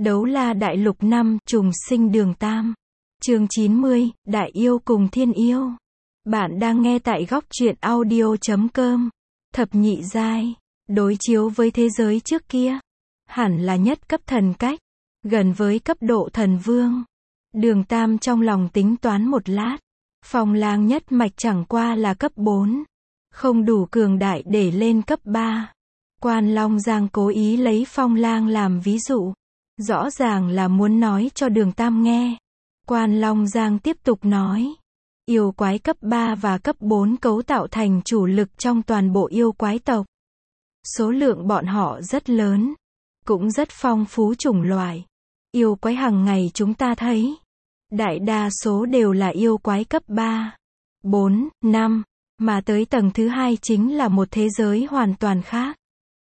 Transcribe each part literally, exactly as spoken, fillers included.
Đấu la đại lục năm, trùng sinh đường tam. Chương chín mươi, Đại yêu cùng thiên yêu. Bạn đang nghe tại góc truyện audio chấm com. Thập nhị giai, đối chiếu với thế giới trước kia, hẳn là nhất cấp thần cách, gần với cấp độ thần vương. Đường tam trong lòng tính toán một lát, Phong Lang nhất mạch chẳng qua là cấp bốn, không đủ cường đại để lên cấp ba. Quan Long Giang cố ý lấy Phong Lang làm ví dụ, rõ ràng là muốn nói cho Đường Tam nghe. Quan Long Giang tiếp tục nói, yêu quái cấp ba và cấp bốn cấu tạo thành chủ lực trong toàn bộ yêu quái tộc. Số lượng bọn họ rất lớn, cũng rất phong phú chủng loại. Yêu quái hàng ngày chúng ta thấy, đại đa số đều là yêu quái cấp ba, bốn, năm, mà tới tầng thứ hai chính là một thế giới hoàn toàn khác.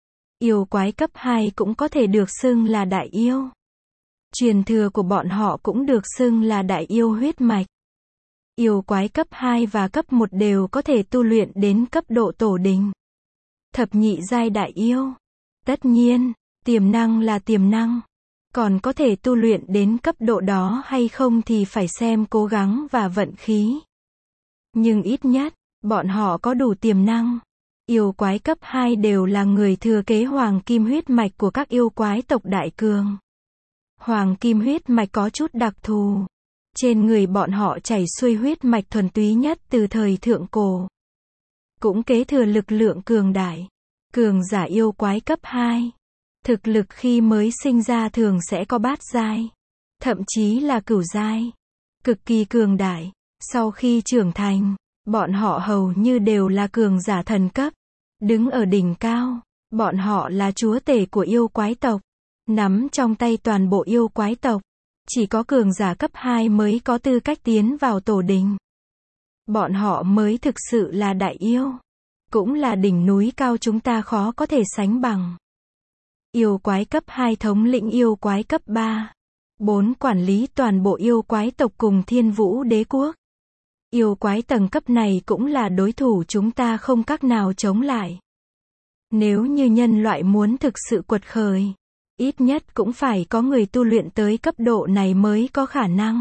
Yêu quái cấp hai cũng có thể được xưng là đại yêu. Truyền thừa của bọn họ cũng được xưng là đại yêu huyết mạch. Yêu quái cấp hai và cấp một đều có thể tu luyện đến cấp độ tổ đình. Thập nhị giai đại yêu. Tất nhiên, tiềm năng là tiềm năng. Còn có thể tu luyện đến cấp độ đó hay không thì phải xem cố gắng và vận khí. Nhưng ít nhất, bọn họ có đủ tiềm năng. Yêu quái cấp hai đều là người thừa kế hoàng kim huyết mạch của các yêu quái tộc đại cường. Hoàng kim huyết mạch có chút đặc thù. Trên người bọn họ chảy xuôi huyết mạch thuần túy nhất từ thời thượng cổ. Cũng kế thừa lực lượng cường đại. Cường giả yêu quái cấp hai. Thực lực khi mới sinh ra thường sẽ có bát giai. Thậm chí là cửu giai. Cực kỳ cường đại. Sau khi trưởng thành, bọn họ hầu như đều là cường giả thần cấp. Đứng ở đỉnh cao, bọn họ là chúa tể của yêu quái tộc. Nắm trong tay toàn bộ yêu quái tộc. Chỉ có cường giả cấp hai mới có tư cách tiến vào tổ đình. Bọn họ mới thực sự là đại yêu. Cũng là đỉnh núi cao chúng ta khó có thể sánh bằng. Yêu quái cấp hai thống lĩnh yêu quái cấp ba. bốn quản lý toàn bộ yêu quái tộc cùng Thiên Vũ Đế quốc. Yêu quái tầng cấp này cũng là đối thủ chúng ta không cách nào chống lại. Nếu như nhân loại muốn thực sự quật khởi, ít nhất cũng phải có người tu luyện tới cấp độ này mới có khả năng.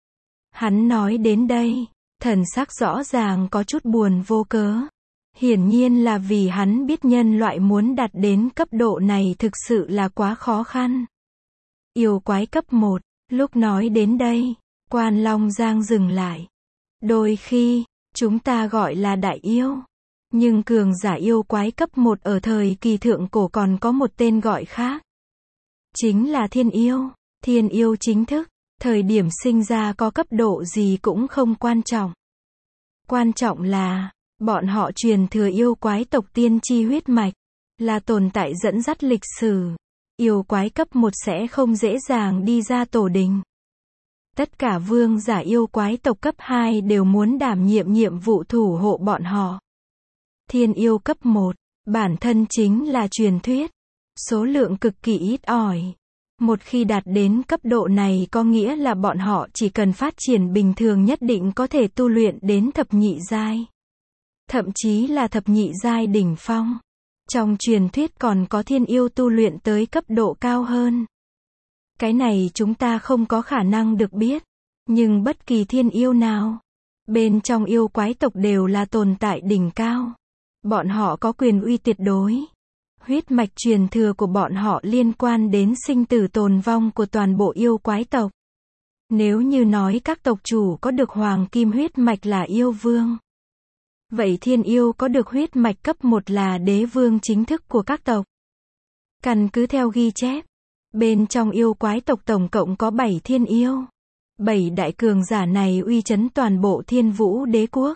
Hắn nói đến đây, thần sắc rõ ràng có chút buồn vô cớ. Hiển nhiên là vì hắn biết nhân loại muốn đạt đến cấp độ này thực sự là quá khó khăn. Yêu quái cấp một, lúc nói đến đây, Quan Long Giang dừng lại. Đôi khi, chúng ta gọi là đại yêu. Nhưng cường giả yêu quái cấp một ở thời kỳ thượng cổ còn có một tên gọi khác. Chính là thiên yêu. Thiên yêu chính thức, thời điểm sinh ra có cấp độ gì cũng không quan trọng. Quan trọng là, bọn họ truyền thừa yêu quái tộc tiên tri huyết mạch, là tồn tại dẫn dắt lịch sử. Yêu quái cấp một sẽ không dễ dàng đi ra tổ đình. Tất cả vương giả yêu quái tộc cấp hai đều muốn đảm nhiệm nhiệm vụ thủ hộ bọn họ. Thiên yêu cấp một, bản thân chính là truyền thuyết. Số lượng cực kỳ ít ỏi. Một khi đạt đến cấp độ này có nghĩa là bọn họ chỉ cần phát triển bình thường nhất định có thể tu luyện đến thập nhị giai. Thậm chí là thập nhị giai đỉnh phong. Trong truyền thuyết còn có thiên yêu tu luyện tới cấp độ cao hơn. Cái này chúng ta không có khả năng được biết. Nhưng bất kỳ thiên yêu nào, bên trong yêu quái tộc đều là tồn tại đỉnh cao. Bọn họ có quyền uy tuyệt đối. Huyết mạch truyền thừa của bọn họ liên quan đến sinh tử tồn vong của toàn bộ yêu quái tộc. Nếu như nói các tộc chủ có được hoàng kim huyết mạch là yêu vương. Vậy thiên yêu có được huyết mạch cấp một là đế vương chính thức của các tộc. Căn cứ theo ghi chép, bên trong yêu quái tộc tổng cộng có bảy thiên yêu. Bảy đại cường giả này uy chấn toàn bộ Thiên Vũ Đế quốc.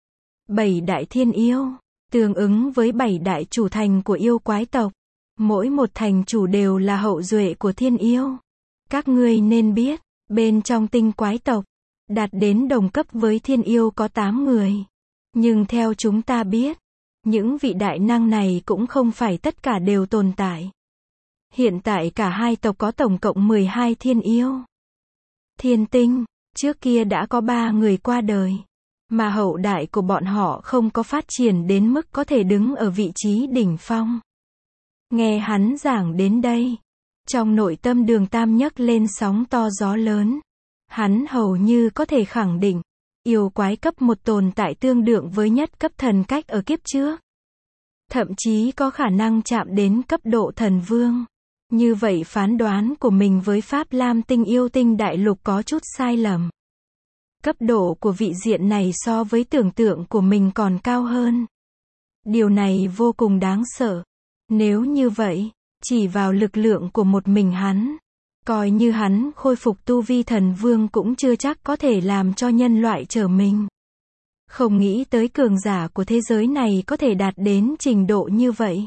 Bảy đại thiên yêu, tương ứng với bảy đại chủ thành của yêu quái tộc. Mỗi một thành chủ đều là hậu duệ của thiên yêu. Các ngươi nên biết, bên trong tinh quái tộc, đạt đến đồng cấp với thiên yêu có tám người. Nhưng theo chúng ta biết, những vị đại năng này cũng không phải tất cả đều tồn tại. Hiện tại cả hai tộc có tổng cộng mười hai thiên yêu. Thiên tinh, trước kia đã có ba người qua đời. Mà hậu đại của bọn họ không có phát triển đến mức có thể đứng ở vị trí đỉnh phong. Nghe hắn giảng đến đây, Trong nội tâm Đường Tam nhấc lên sóng to gió lớn. Hắn hầu như có thể khẳng định, yêu quái cấp một tồn tại tương đương với nhất cấp thần cách ở kiếp trước. Thậm chí có khả năng chạm đến cấp độ thần vương. Như vậy phán đoán của mình với Pháp Lam Tinh yêu tinh đại lục có chút sai lầm. Cấp độ của vị diện này so với tưởng tượng của mình còn cao hơn. Điều này vô cùng đáng sợ. Nếu như vậy, chỉ vào lực lượng của một mình hắn, coi như hắn khôi phục tu vi thần vương cũng chưa chắc có thể làm cho nhân loại trở mình. Không nghĩ tới cường giả của thế giới này có thể đạt đến trình độ như vậy.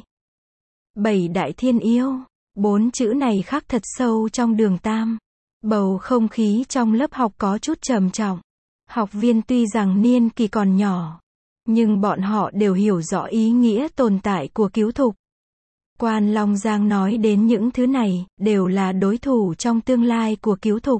Bảy đại thiên yêu, bốn chữ này khắc thật sâu trong Đường Tam. Bầu không khí trong lớp học có chút trầm trọng. Học viên tuy rằng niên kỳ còn nhỏ, nhưng bọn họ đều hiểu rõ ý nghĩa tồn tại của cứu thục. Quan Long Giang nói đến những thứ này, đều là đối thủ trong tương lai của cứu thục.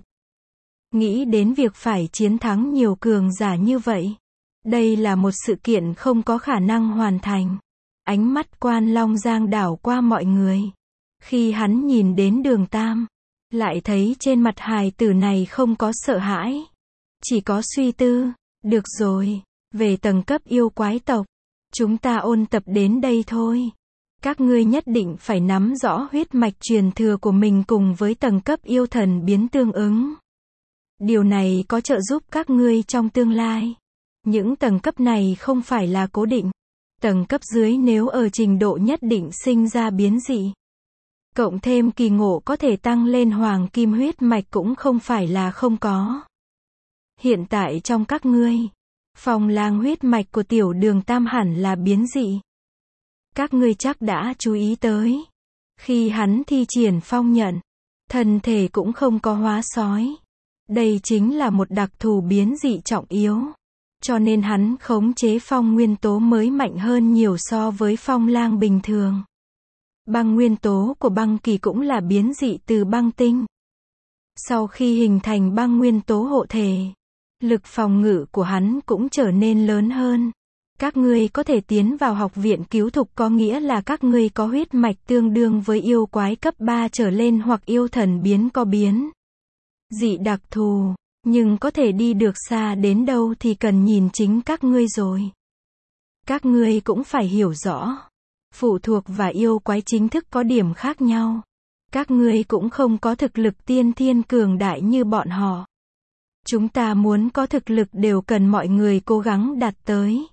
Nghĩ đến việc phải chiến thắng nhiều cường giả như vậy. Đây là một sự kiện không có khả năng hoàn thành. Ánh mắt Quan Long Giang đảo qua mọi người. Khi hắn nhìn đến Đường Tam, lại thấy trên mặt hài tử này không có sợ hãi. Chỉ có suy tư. Được rồi, về tầng cấp yêu quái tộc, chúng ta ôn tập đến đây thôi. Các ngươi nhất định phải nắm rõ huyết mạch truyền thừa của mình cùng với tầng cấp yêu thần biến tương ứng. Điều này có trợ giúp các ngươi trong tương lai. Những tầng cấp này không phải là cố định. Tầng cấp dưới nếu ở trình độ nhất định sinh ra biến dị. Cộng thêm kỳ ngộ có thể tăng lên hoàng kim huyết mạch cũng không phải là không có. Hiện tại trong các ngươi, Phong Lang huyết mạch của tiểu Đường Tam hẳn là biến dị. Các ngươi chắc đã chú ý tới. Khi hắn thi triển phong nhận, thân thể cũng không có hóa sói. Đây chính là một đặc thù biến dị trọng yếu. Cho nên hắn khống chế phong nguyên tố mới mạnh hơn nhiều so với Phong Lang bình thường. Băng nguyên tố của băng kỳ cũng là biến dị từ băng tinh. Sau khi hình thành băng nguyên tố hộ thể, lực phòng ngự của hắn cũng trở nên lớn hơn. Các ngươi có thể tiến vào học viện cứu thục có nghĩa là các ngươi có huyết mạch tương đương với yêu quái cấp ba trở lên hoặc yêu thần biến có biến dị đặc thù, nhưng có thể đi được xa đến đâu thì cần nhìn chính các ngươi rồi. Các ngươi cũng phải hiểu rõ, phụ thuộc và yêu quái chính thức có điểm khác nhau. Các ngươi cũng không có thực lực tiên thiên cường đại như bọn họ. Chúng ta muốn có thực lực đều cần mọi người cố gắng đạt tới.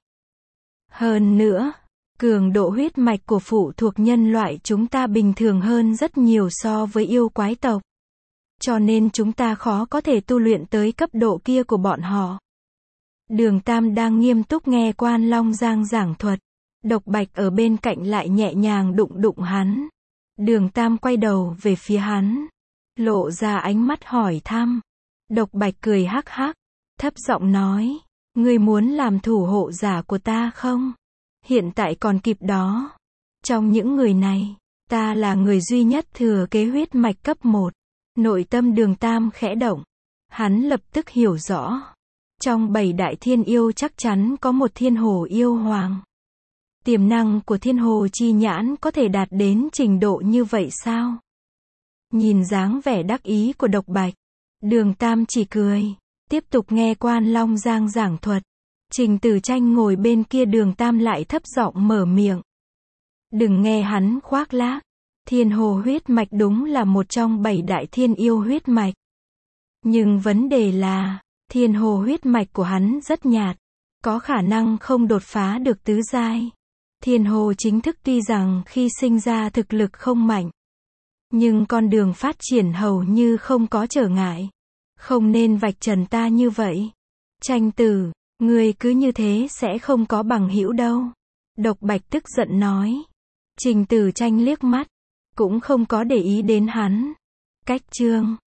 Hơn nữa, cường độ huyết mạch của phụ thuộc nhân loại chúng ta bình thường hơn rất nhiều so với yêu quái tộc. Cho nên chúng ta khó có thể tu luyện tới cấp độ kia của bọn họ. Đường Tam đang nghiêm túc nghe Quan Long Giang giảng thuật. Độc Bạch ở bên cạnh lại nhẹ nhàng đụng đụng hắn. Đường Tam quay đầu về phía hắn, lộ ra ánh mắt hỏi thăm. Độc Bạch cười hắc hắc, thấp giọng nói, ngươi muốn làm thủ hộ giả của ta không? Hiện tại còn kịp đó. Trong những người này, ta là người duy nhất thừa kế huyết mạch cấp một. Nội tâm Đường Tam khẽ động. Hắn lập tức hiểu rõ. Trong bảy đại thiên yêu chắc chắn có một thiên hồ yêu hoàng. Tiềm năng của thiên hồ chi nhãn có thể đạt đến trình độ như vậy sao? Nhìn dáng vẻ đắc ý của Độc Bạch, Đường Tam chỉ cười, tiếp tục nghe Quan Long Giang giảng thuật. Trình Tử Tranh ngồi bên kia Đường Tam lại thấp giọng mở miệng. Đừng nghe hắn khoác lác. Thiên hồ huyết mạch đúng là một trong bảy đại thiên yêu huyết mạch. Nhưng vấn đề là, thiên hồ huyết mạch của hắn rất nhạt, có khả năng không đột phá được tứ giai. Thiên hồ chính thức tuy rằng khi sinh ra thực lực không mạnh, nhưng con đường phát triển hầu như không có trở ngại. Không nên vạch trần ta như vậy. Tranh Tử, ngươi cứ như thế sẽ không có bằng hữu đâu. Độc Bạch tức giận nói. Trình Tử Tranh liếc mắt, cũng không có để ý đến hắn. Cách chương